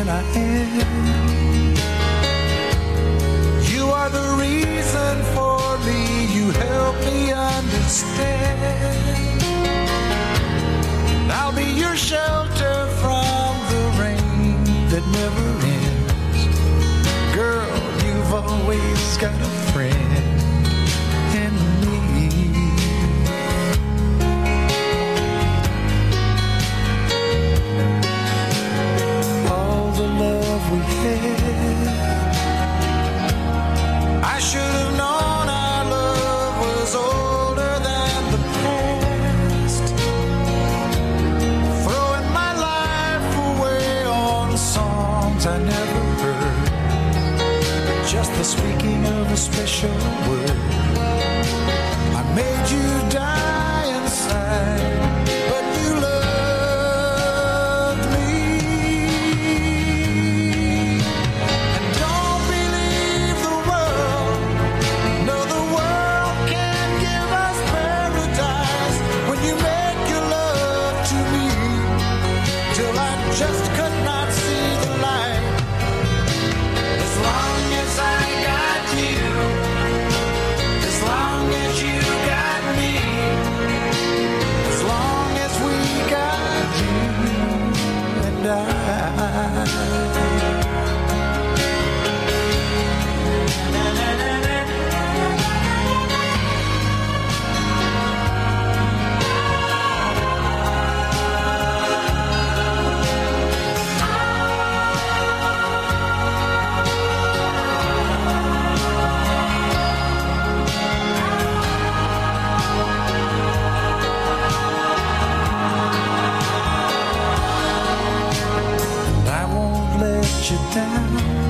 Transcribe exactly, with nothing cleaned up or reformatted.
I am. You are the reason for me, you help me understand. I'll be your shelter from the rain that never ends. Girl, you've always got a friend in me. All the love we had, I should have known our love was older than the past. Throwing my life away on songs I never heard, just the speaking of a special word. I made you die inside, but you loved me. And don't believe the world, no, the world can't give us paradise when you make your love to me, till I just could not see the light. As long as I got you, as long as you got me, as long as we got you and I. I won't let you down.